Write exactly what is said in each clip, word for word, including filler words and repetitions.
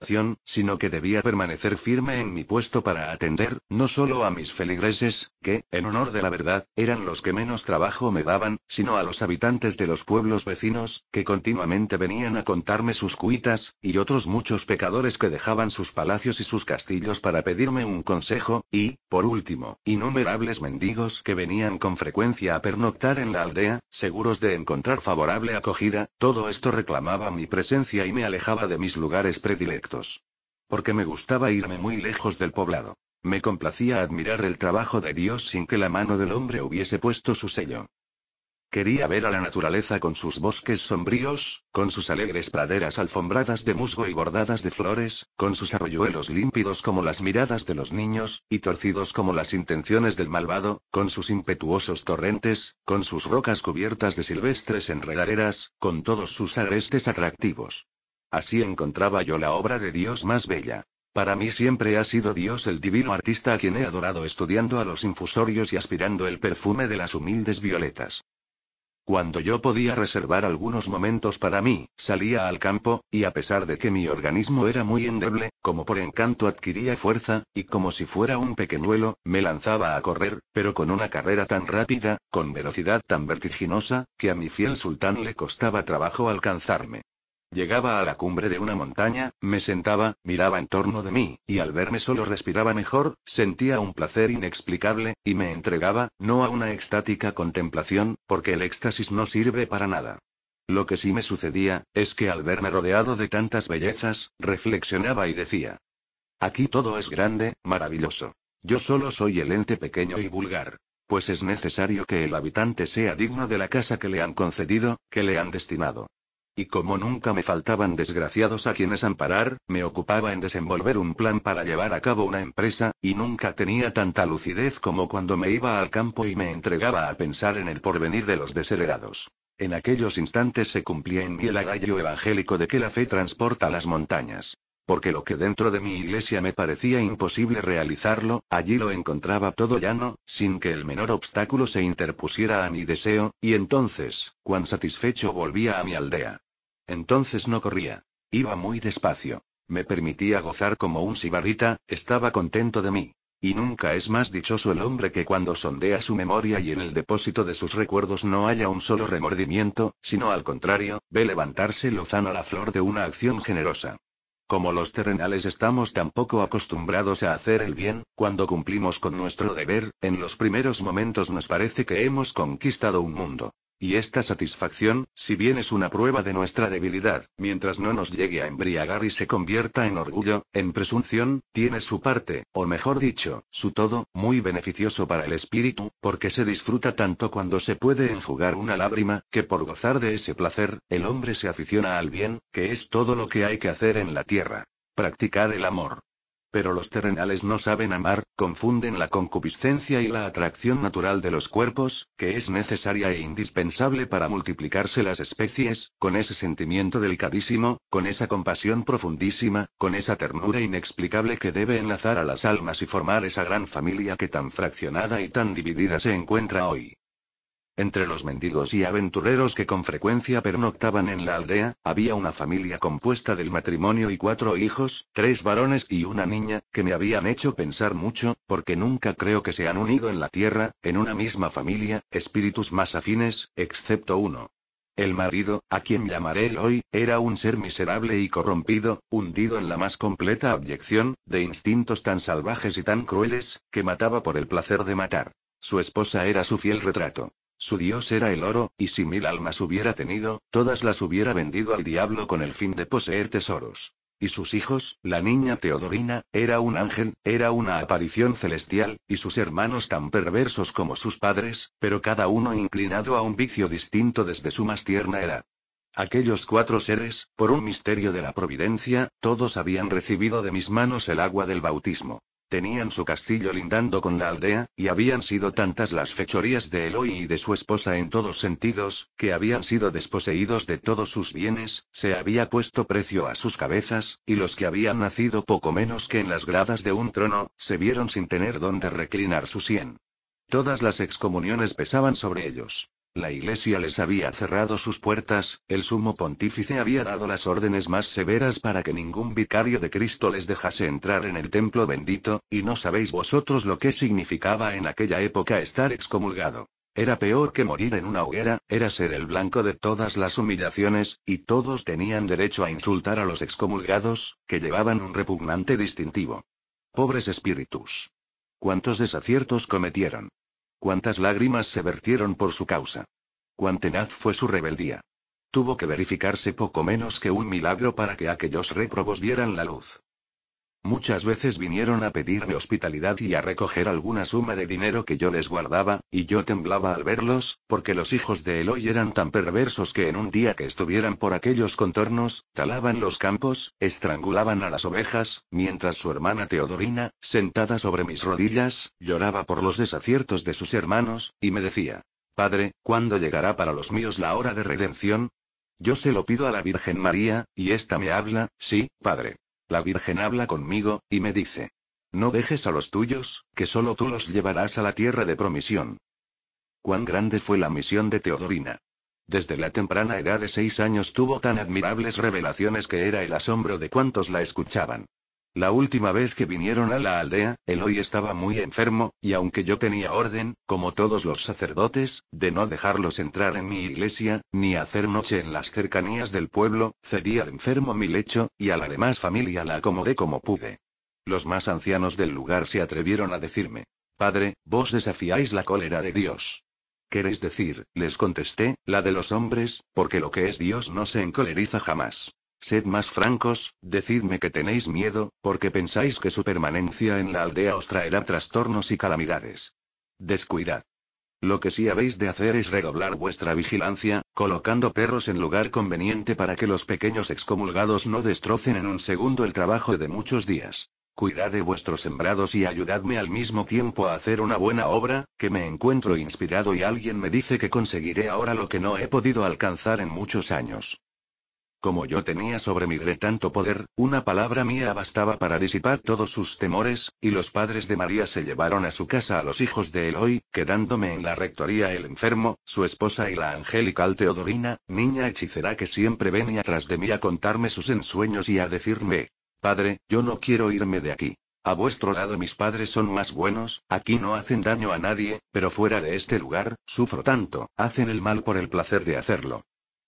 opción, sino que debía permanecer firme en mi puesto para atender, no solo a mis feligreses, que, en honor de la verdad, eran los que menos trabajo me daban, sino a los habitantes de los pueblos vecinos, que continuamente venían a contarme sus cuitas, y otros muchos pecadores que dejaban sus palacios y sus castillos para pedirme un consejo, y, por último, innumerables mendigos que venían con frecuencia a pernoctar en la aldea, seguros de encontrar favorable acogida. Todo esto reclamaba mi presencia y me alejaba de mis lugares predilectos. Porque me gustaba irme muy lejos del poblado. Me complacía admirar el trabajo de Dios sin que la mano del hombre hubiese puesto su sello. Quería ver a la naturaleza con sus bosques sombríos, con sus alegres praderas alfombradas de musgo y bordadas de flores, con sus arroyuelos límpidos como las miradas de los niños, y torcidos como las intenciones del malvado, con sus impetuosos torrentes, con sus rocas cubiertas de silvestres enredaderas, con todos sus agrestes atractivos. Así encontraba yo la obra de Dios más bella. Para mí siempre ha sido Dios el divino artista a quien he adorado estudiando a los infusorios y aspirando el perfume de las humildes violetas. Cuando yo podía reservar algunos momentos para mí, salía al campo, y a pesar de que mi organismo era muy endeble, como por encanto adquiría fuerza, y como si fuera un pequeñuelo, me lanzaba a correr, pero con una carrera tan rápida, con velocidad tan vertiginosa, que a mi fiel sultán le costaba trabajo alcanzarme. Llegaba a la cumbre de una montaña, me sentaba, miraba en torno de mí, y al verme solo respiraba mejor, sentía un placer inexplicable, y me entregaba, no a una extática contemplación, porque el éxtasis no sirve para nada. Lo que sí me sucedía, es que al verme rodeado de tantas bellezas, reflexionaba y decía: aquí todo es grande, maravilloso. Yo solo soy el ente pequeño y vulgar. Pues es necesario que el habitante sea digno de la casa que le han concedido, que le han destinado. Y como nunca me faltaban desgraciados a quienes amparar, me ocupaba en desenvolver un plan para llevar a cabo una empresa, y nunca tenía tanta lucidez como cuando me iba al campo y me entregaba a pensar en el porvenir de los desheredados. En aquellos instantes se cumplía en mí el adagio evangélico de que la fe transporta las montañas. Porque lo que dentro de mi iglesia me parecía imposible realizarlo, allí lo encontraba todo llano, sin que el menor obstáculo se interpusiera a mi deseo, y entonces, cuán satisfecho volvía a mi aldea. Entonces no corría. Iba muy despacio. Me permitía gozar como un sibarita, estaba contento de mí. Y nunca es más dichoso el hombre que cuando sondea su memoria y en el depósito de sus recuerdos no haya un solo remordimiento, sino al contrario, ve levantarse lozana la flor de una acción generosa. Como los terrenales estamos tan poco acostumbrados a hacer el bien, cuando cumplimos con nuestro deber, en los primeros momentos nos parece que hemos conquistado un mundo. Y esta satisfacción, si bien es una prueba de nuestra debilidad, mientras no nos llegue a embriagar y se convierta en orgullo, en presunción, tiene su parte, o mejor dicho, su todo, muy beneficioso para el espíritu, porque se disfruta tanto cuando se puede enjugar una lágrima, que por gozar de ese placer, el hombre se aficiona al bien, que es todo lo que hay que hacer en la tierra. Practicar el amor. Pero los terrenales no saben amar, confunden la concupiscencia y la atracción natural de los cuerpos, que es necesaria e indispensable para multiplicarse las especies, con ese sentimiento delicadísimo, con esa compasión profundísima, con esa ternura inexplicable que debe enlazar a las almas y formar esa gran familia que tan fraccionada y tan dividida se encuentra hoy. Entre los mendigos y aventureros que con frecuencia pernoctaban en la aldea, había una familia compuesta del matrimonio y cuatro hijos, tres varones y una niña, que me habían hecho pensar mucho, porque nunca creo que se han unido en la tierra, en una misma familia, espíritus más afines, excepto uno. El marido, a quien llamaré Eloy, era un ser miserable y corrompido, hundido en la más completa abyección, de instintos tan salvajes y tan crueles, que mataba por el placer de matar. Su esposa era su fiel retrato. Su dios era el oro, y si mil almas hubiera tenido, todas las hubiera vendido al diablo con el fin de poseer tesoros. Y sus hijos, la niña Teodorina, era un ángel, era una aparición celestial, y sus hermanos tan perversos como sus padres, pero cada uno inclinado a un vicio distinto desde su más tierna edad. Aquellos cuatro seres, por un misterio de la providencia, todos habían recibido de mis manos el agua del bautismo. Tenían su castillo lindando con la aldea, y habían sido tantas las fechorías de Eloy y de su esposa en todos sentidos, que habían sido desposeídos de todos sus bienes, se había puesto precio a sus cabezas, y los que habían nacido poco menos que en las gradas de un trono, se vieron sin tener donde reclinar su sien. Todas las excomuniones pesaban sobre ellos. La Iglesia les había cerrado sus puertas, el sumo pontífice había dado las órdenes más severas para que ningún vicario de Cristo les dejase entrar en el templo bendito, y no sabéis vosotros lo que significaba en aquella época estar excomulgado. Era peor que morir en una hoguera, era ser el blanco de todas las humillaciones, y todos tenían derecho a insultar a los excomulgados, que llevaban un repugnante distintivo. Pobres espíritus. ¿Cuántos desaciertos cometieron? ¿Cuántas lágrimas se vertieron por su causa? ¿Cuán tenaz fue su rebeldía? Tuvo que verificarse poco menos que un milagro para que aquellos réprobos vieran la luz. Muchas veces vinieron a pedirme hospitalidad y a recoger alguna suma de dinero que yo les guardaba, y yo temblaba al verlos, porque los hijos de Eloi eran tan perversos que en un día que estuvieran por aquellos contornos, talaban los campos, estrangulaban a las ovejas, mientras su hermana Teodorina, sentada sobre mis rodillas, lloraba por los desaciertos de sus hermanos, y me decía: Padre, ¿cuándo llegará para los míos la hora de redención? Yo se lo pido a la Virgen María, y ésta me habla: sí, Padre. La Virgen habla conmigo, y me dice: no dejes a los tuyos, que solo tú los llevarás a la tierra de promisión. Cuán grande fue la misión de Teodorina. Desde la temprana edad de seis años tuvo tan admirables revelaciones que era el asombro de cuantos la escuchaban. La última vez que vinieron a la aldea, Eloi estaba muy enfermo, y aunque yo tenía orden, como todos los sacerdotes, de no dejarlos entrar en mi iglesia, ni hacer noche en las cercanías del pueblo, cedí al enfermo mi lecho, y a la demás familia la acomodé como pude. Los más ancianos del lugar se atrevieron a decirme: Padre, vos desafiáis la cólera de Dios. ¿Queréis decir? Les contesté, la de los hombres, porque lo que es Dios no se encoleriza jamás. Sed más francos, decidme que tenéis miedo, porque pensáis que su permanencia en la aldea os traerá trastornos y calamidades. Descuidad. Lo que sí habéis de hacer es redoblar vuestra vigilancia, colocando perros en lugar conveniente para que los pequeños excomulgados no destrocen en un segundo el trabajo de muchos días. Cuidad de vuestros sembrados y ayudadme al mismo tiempo a hacer una buena obra, que me encuentro inspirado y alguien me dice que conseguiré ahora lo que no he podido alcanzar en muchos años. Como yo tenía sobre Migre tanto poder, una palabra mía bastaba para disipar todos sus temores, y los padres de María se llevaron a su casa a los hijos de Eloi, quedándome en la rectoría el enfermo, su esposa y la angelical Teodorina, niña hechicera que siempre venía tras de mí a contarme sus ensueños y a decirme: Padre, yo no quiero irme de aquí. A vuestro lado mis padres son más buenos, aquí no hacen daño a nadie, pero fuera de este lugar, sufro tanto, hacen el mal por el placer de hacerlo.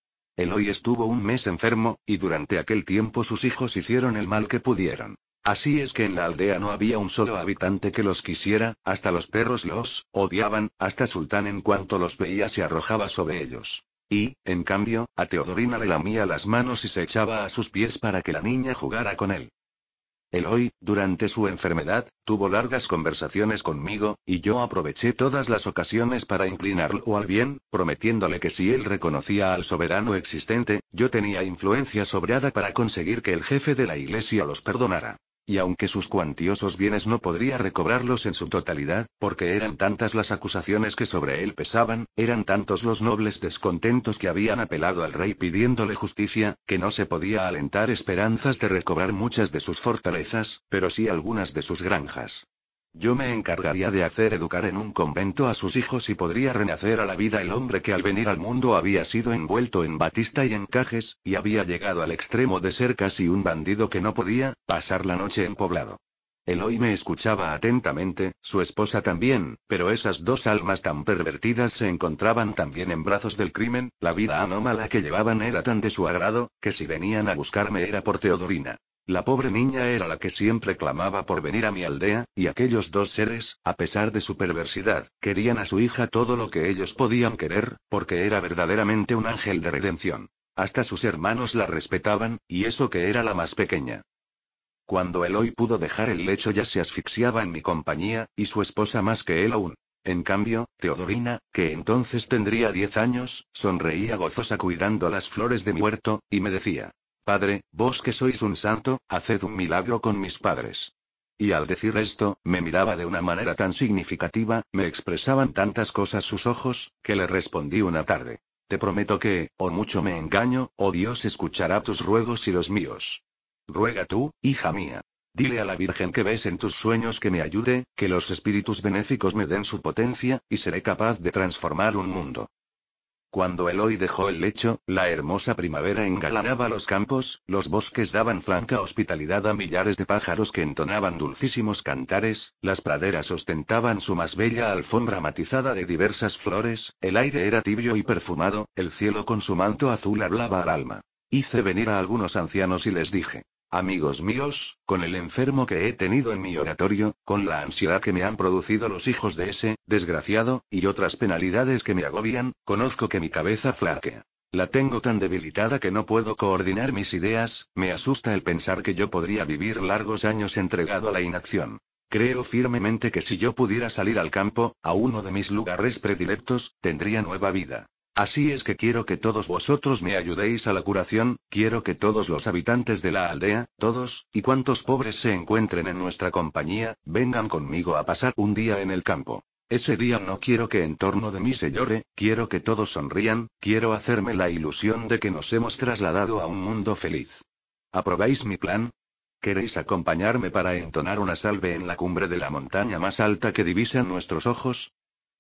Eloi estuvo un mes enfermo, y durante aquel tiempo sus hijos hicieron el mal que pudieron. Así es que en la aldea no había un solo habitante que los quisiera, hasta los perros los odiaban, hasta Sultán en cuanto los veía se arrojaba sobre ellos. Y, en cambio, a Teodorina le lamía las manos y se echaba a sus pies para que la niña jugara con él. Eloi, durante su enfermedad, tuvo largas conversaciones conmigo, y yo aproveché todas las ocasiones para inclinarlo al bien, prometiéndole que si él reconocía al soberano existente, yo tenía influencia sobrada para conseguir que el jefe de la iglesia los perdonara. Y aunque sus cuantiosos bienes no podría recobrarlos en su totalidad, porque eran tantas las acusaciones que sobre él pesaban, eran tantos los nobles descontentos que habían apelado al rey pidiéndole justicia, que no se podía alentar esperanzas de recobrar muchas de sus fortalezas, pero sí algunas de sus granjas. Yo me encargaría de hacer educar en un convento a sus hijos y podría renacer a la vida el hombre que al venir al mundo había sido envuelto en batista y encajes, y había llegado al extremo de ser casi un bandido que no podía pasar la noche en poblado. Eloi me escuchaba atentamente, su esposa también, pero esas dos almas tan pervertidas se encontraban también en brazos del crimen, la vida anómala que llevaban era tan de su agrado, que si venían a buscarme era por Teodorina. La pobre niña era la que siempre clamaba por venir a mi aldea, y aquellos dos seres, a pesar de su perversidad, querían a su hija todo lo que ellos podían querer, porque era verdaderamente un ángel de redención. Hasta sus hermanos la respetaban, y eso que era la más pequeña. Cuando Eloi pudo dejar el lecho ya se asfixiaba en mi compañía, y su esposa más que él aún. En cambio, Teodorina, que entonces tendría diez años, sonreía gozosa cuidando las flores de mi huerto, y me decía: Padre, vos que sois un santo, haced un milagro con mis padres. Y al decir esto, me miraba de una manera tan significativa, me expresaban tantas cosas sus ojos, que le respondí una tarde: Te prometo que, o mucho me engaño, o Dios escuchará tus ruegos y los míos. Ruega tú, hija mía. Dile a la Virgen que ves en tus sueños que me ayude, que los espíritus benéficos me den su potencia, y seré capaz de transformar un mundo. Cuando Eloy dejó el lecho, la hermosa primavera engalanaba los campos, los bosques daban franca hospitalidad a millares de pájaros que entonaban dulcísimos cantares, las praderas ostentaban su más bella alfombra matizada de diversas flores, el aire era tibio y perfumado, el cielo con su manto azul hablaba al alma. Hice venir a algunos ancianos y les dije: amigos míos, con el enfermo que he tenido en mi oratorio, con la ansiedad que me han producido los hijos de ese desgraciado, y otras penalidades que me agobian, conozco que mi cabeza flaquea. La tengo tan debilitada que no puedo coordinar mis ideas, me asusta el pensar que yo podría vivir largos años entregado a la inacción. Creo firmemente que si yo pudiera salir al campo, a uno de mis lugares predilectos, tendría nueva vida. Así es que quiero que todos vosotros me ayudéis a la curación, quiero que todos los habitantes de la aldea, todos, y cuantos pobres se encuentren en nuestra compañía, vengan conmigo a pasar un día en el campo. Ese día no quiero que en torno de mí se llore, quiero que todos sonrían, quiero hacerme la ilusión de que nos hemos trasladado a un mundo feliz. ¿Aprobáis mi plan? ¿Queréis acompañarme para entonar una salve en la cumbre de la montaña más alta que divisan nuestros ojos?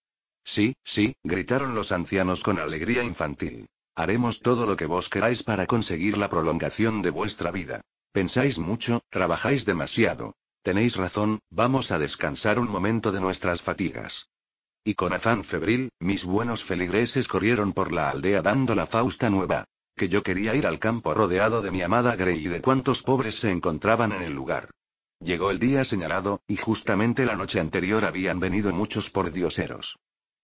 Sí, sí, gritaron los ancianos con alegría infantil. Haremos todo lo que vos queráis para conseguir la prolongación de vuestra vida. Pensáis mucho, trabajáis demasiado. Tenéis razón, vamos a descansar un momento de nuestras fatigas. Y con afán febril, mis buenos feligreses corrieron por la aldea dando la fausta nueva. Que yo quería ir al campo rodeado de mi amada Grey y de cuantos pobres se encontraban en el lugar. Llegó el día señalado, y justamente la noche anterior habían venido muchos pordioseros.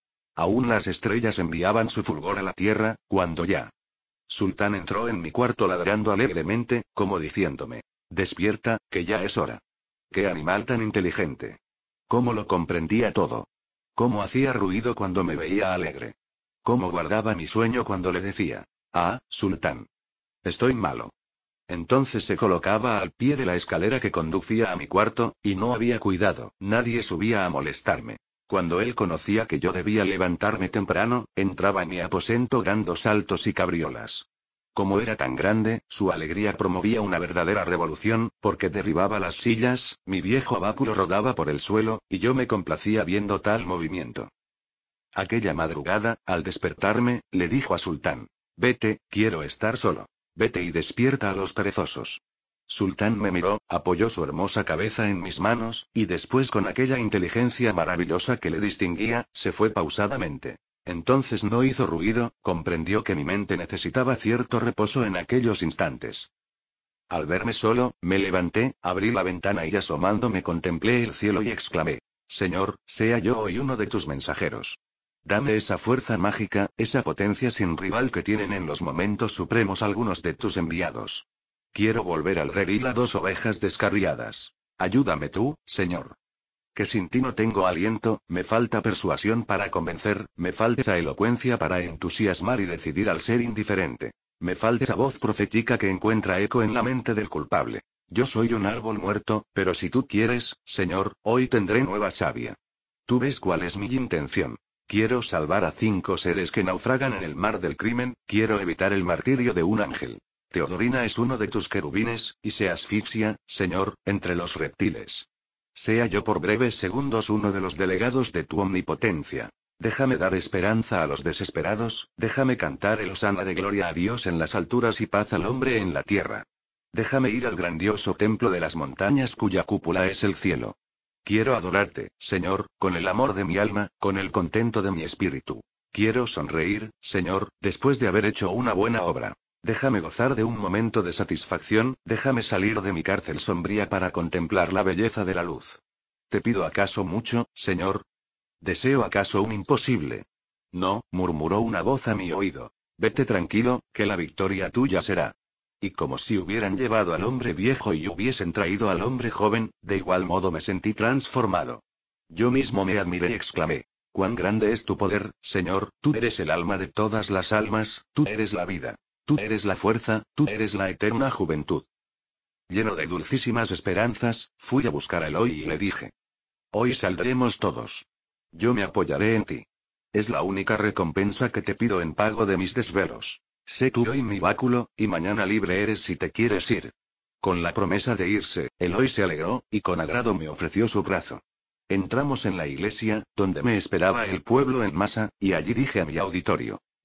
Aún las estrellas enviaban su fulgor a la tierra, cuando ya. Sultán entró en mi cuarto ladrando alegremente, como diciéndome: despierta, que ya es hora. ¡Qué animal tan inteligente! ¿Cómo lo comprendía todo? ¿Cómo hacía ruido cuando me veía alegre? ¿Cómo guardaba mi sueño cuando le decía: ah, Sultán, estoy malo? Entonces se colocaba al pie de la escalera que conducía a mi cuarto, y no había cuidado, nadie subía a molestarme. Cuando él conocía que yo debía levantarme temprano, entraba en mi aposento dando saltos y cabriolas. Como era tan grande, su alegría promovía una verdadera revolución, porque derribaba las sillas, mi viejo báculo rodaba por el suelo, y yo me complacía viendo tal movimiento. Aquella madrugada, al despertarme, le dijo a Sultán: vete, quiero estar solo. Vete y despierta a los perezosos. Sultán me miró, apoyó su hermosa cabeza en mis manos, y después con aquella inteligencia maravillosa que le distinguía, se fue pausadamente. Entonces no hizo ruido, comprendió que mi mente necesitaba cierto reposo en aquellos instantes. Al verme solo, me levanté, abrí la ventana y asomándome contemplé el cielo y exclamé: Señor, sea yo hoy uno de tus mensajeros. Dame esa fuerza mágica, esa potencia sin rival que tienen en los momentos supremos algunos de tus enviados. Quiero volver al redil a dos ovejas descarriadas. Ayúdame tú, Señor. Que sin ti no tengo aliento, me falta persuasión para convencer, me falta esa elocuencia para entusiasmar y decidir al ser indiferente. Me falta esa voz profética que encuentra eco en la mente del culpable. Yo soy un árbol muerto, pero si tú quieres, Señor, hoy tendré nueva savia. Tú ves cuál es mi intención. Quiero salvar a cinco seres que naufragan en el mar del crimen, quiero evitar el martirio de un ángel. Teodorina es uno de tus querubines, y se asfixia, Señor, entre los reptiles. Sea yo por breves segundos uno de los delegados de tu omnipotencia. Déjame dar esperanza a los desesperados, déjame cantar el hosana de gloria a Dios en las alturas y paz al hombre en la tierra. Déjame ir al grandioso templo de las montañas cuya cúpula es el cielo. Quiero adorarte, Señor, con el amor de mi alma, con el contento de mi espíritu. Quiero sonreír, Señor, después de haber hecho una buena obra. Déjame gozar de un momento de satisfacción, déjame salir de mi cárcel sombría para contemplar la belleza de la luz. ¿Te pido acaso mucho, Señor? ¿Deseo acaso un imposible? No, murmuró una voz a mi oído. Vete tranquilo, que la victoria tuya será. Y como si hubieran llevado al hombre viejo y hubiesen traído al hombre joven, de igual modo me sentí transformado. Yo mismo me admiré y exclamé: cuán grande es tu poder, Señor, tú eres el alma de todas las almas, tú eres la vida. Tú eres la fuerza, tú eres la eterna juventud. Lleno de dulcísimas esperanzas, fui a buscar a Eloy y le dije: hoy saldremos todos. Yo me apoyaré en ti. Es la única recompensa que te pido en pago de mis desvelos. Sé tú hoy mi báculo, y mañana libre eres si te quieres ir. Con la promesa de irse, Eloy se alegró, y con agrado me ofreció su brazo. Entramos en la iglesia, donde me esperaba el pueblo en masa, y allí dije a mi auditorio: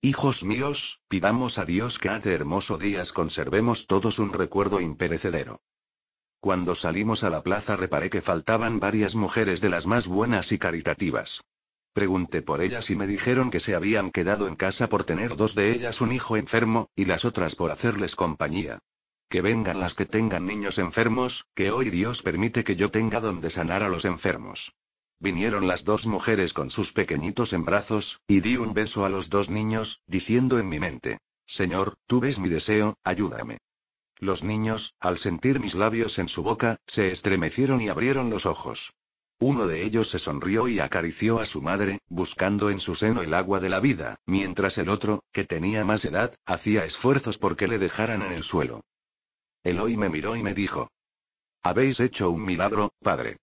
Hijos míos, pidamos a Dios que hace hermosos días conservemos todos un recuerdo imperecedero. Cuando salimos a la plaza reparé que faltaban varias mujeres de las más buenas y caritativas. Pregunté por ellas y me dijeron que se habían quedado en casa por tener dos de ellas un hijo enfermo, y las otras por hacerles compañía. Que vengan las que tengan niños enfermos, que hoy Dios permite que yo tenga donde sanar a los enfermos. Vinieron las dos mujeres con sus pequeñitos en brazos, y di un beso a los dos niños, diciendo en mi mente: Señor, tú ves mi deseo, ayúdame. Los niños, al sentir mis labios en su boca, se estremecieron y abrieron los ojos. Uno de ellos se sonrió y acarició a su madre, buscando en su seno el agua de la vida, mientras el otro, que tenía más edad, hacía esfuerzos porque le dejaran en el suelo. Eloy me miró y me dijo: Habéis hecho un milagro, padre.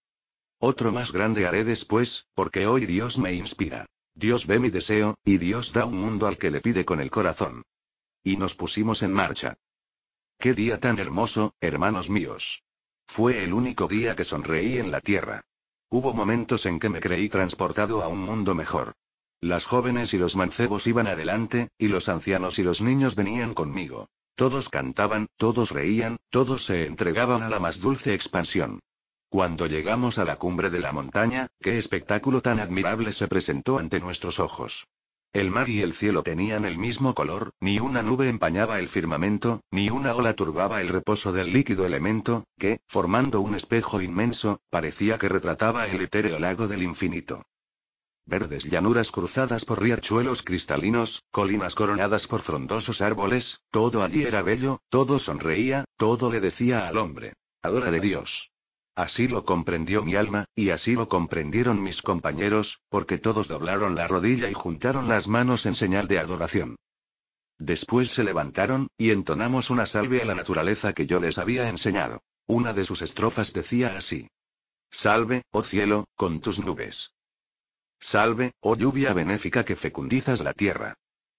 Otro más grande haré después, porque hoy Dios me inspira. Dios ve mi deseo, y Dios da un mundo al que le pide con el corazón. Y nos pusimos en marcha. ¡Qué día tan hermoso, hermanos míos! Fue el único día que sonreí en la tierra. Hubo momentos en que me creí transportado a un mundo mejor. Las jóvenes y los mancebos iban adelante, y los ancianos y los niños venían conmigo. Todos cantaban, todos reían, todos se entregaban a la más dulce expansión. Cuando llegamos a la cumbre de la montaña, qué espectáculo tan admirable se presentó ante nuestros ojos. El mar y el cielo tenían el mismo color, ni una nube empañaba el firmamento, ni una ola turbaba el reposo del líquido elemento, que, formando un espejo inmenso, parecía que retrataba el etéreo lago del infinito. Verdes llanuras cruzadas por riachuelos cristalinos, colinas coronadas por frondosos árboles, todo allí era bello, todo sonreía, todo le decía al hombre: adora de Dios. Así lo comprendió mi alma, y así lo comprendieron mis compañeros, porque todos doblaron la rodilla y juntaron las manos en señal de adoración. Después se levantaron, y entonamos una salve a la naturaleza que yo les había enseñado. Una de sus estrofas decía así: Salve, oh cielo, con tus nubes. Salve, oh lluvia benéfica que fecundizas la tierra.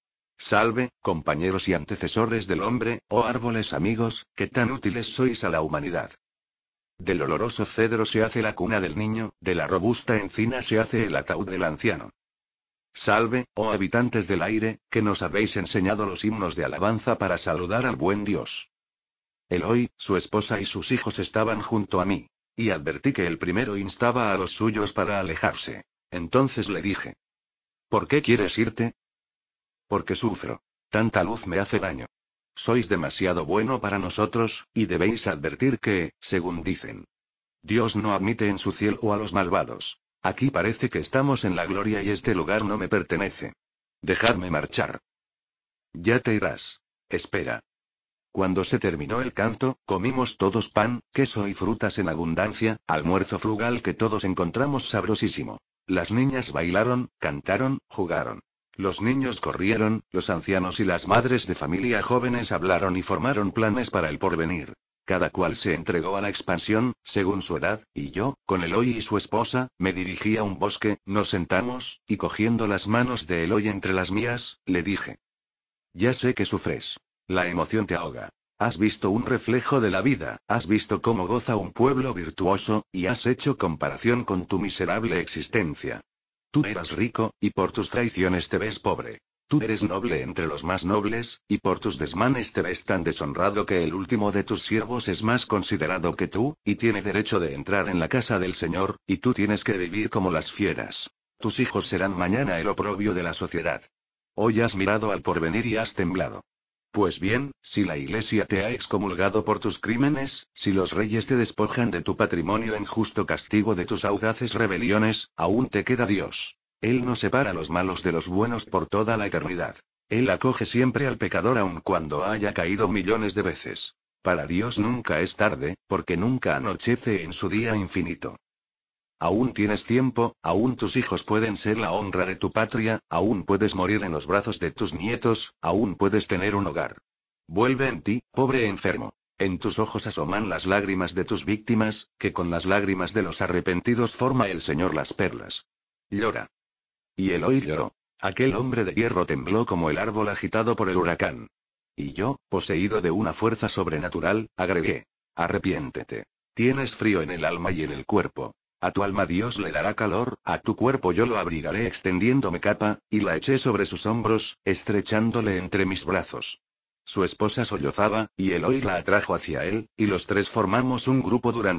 Salve, compañeros y antecesores del hombre, oh árboles amigos, que tan útiles sois a la humanidad. Del oloroso cedro se hace la cuna del niño, de la robusta encina se hace el ataúd del anciano. Salve, oh habitantes del aire, que nos habéis enseñado los himnos de alabanza para saludar al buen Dios. Eloy, su esposa y sus hijos estaban junto a mí. Y advertí que el primero instaba a los suyos para alejarse. Entonces le dije: ¿Por qué quieres irte? Porque sufro. Tanta luz me hace daño. Sois demasiado bueno para nosotros, y debéis advertir que, según dicen, Dios no admite en su cielo a los malvados. Aquí parece que estamos en la gloria y este lugar no me pertenece. Dejadme marchar. Ya te irás. Espera. Cuando se terminó el canto, comimos todos pan, queso y frutas en abundancia, almuerzo frugal que todos encontramos sabrosísimo. Las niñas bailaron, cantaron, jugaron. Los niños corrieron, los ancianos y las madres de familia jóvenes hablaron y formaron planes para el porvenir. Cada cual se entregó a la expansión, según su edad, y yo, con Eloy y su esposa, me dirigí a un bosque, nos sentamos, y cogiendo las manos de Eloy entre las mías, le dije: Ya sé que sufres. La emoción te ahoga. Has visto un reflejo de la vida, has visto cómo goza un pueblo virtuoso, y has hecho comparación con tu miserable existencia. Tú eras rico, y por tus traiciones te ves pobre. Tú eres noble entre los más nobles, y por tus desmanes te ves tan deshonrado que el último de tus siervos es más considerado que tú, y tiene derecho de entrar en la casa del Señor, y tú tienes que vivir como las fieras. Tus hijos serán mañana el oprobio de la sociedad. Hoy has mirado al porvenir y has temblado. Pues bien, si la Iglesia te ha excomulgado por tus crímenes, si los reyes te despojan de tu patrimonio en justo castigo de tus audaces rebeliones, aún te queda Dios. Él no separa a los malos de los buenos por toda la eternidad. Él acoge siempre al pecador aun cuando haya caído millones de veces. Para Dios nunca es tarde, porque nunca anochece en su día infinito. Aún tienes tiempo, aún tus hijos pueden ser la honra de tu patria, aún puedes morir en los brazos de tus nietos, aún puedes tener un hogar. Vuelve en ti, pobre enfermo. En tus ojos asoman las lágrimas de tus víctimas, que con las lágrimas de los arrepentidos forma el Señor las perlas. Llora. Y Eloy lloró. Aquel hombre de hierro tembló como el árbol agitado por el huracán. Y yo, poseído de una fuerza sobrenatural, agregué: Arrepiéntete. Tienes frío en el alma y en el cuerpo. A tu alma Dios le dará calor, a tu cuerpo yo lo abrigaré extendiéndome capa, y la eché sobre sus hombros, estrechándole entre mis brazos. Su esposa sollozaba, y Eloi la atrajo hacia él, y los tres formamos un grupo durante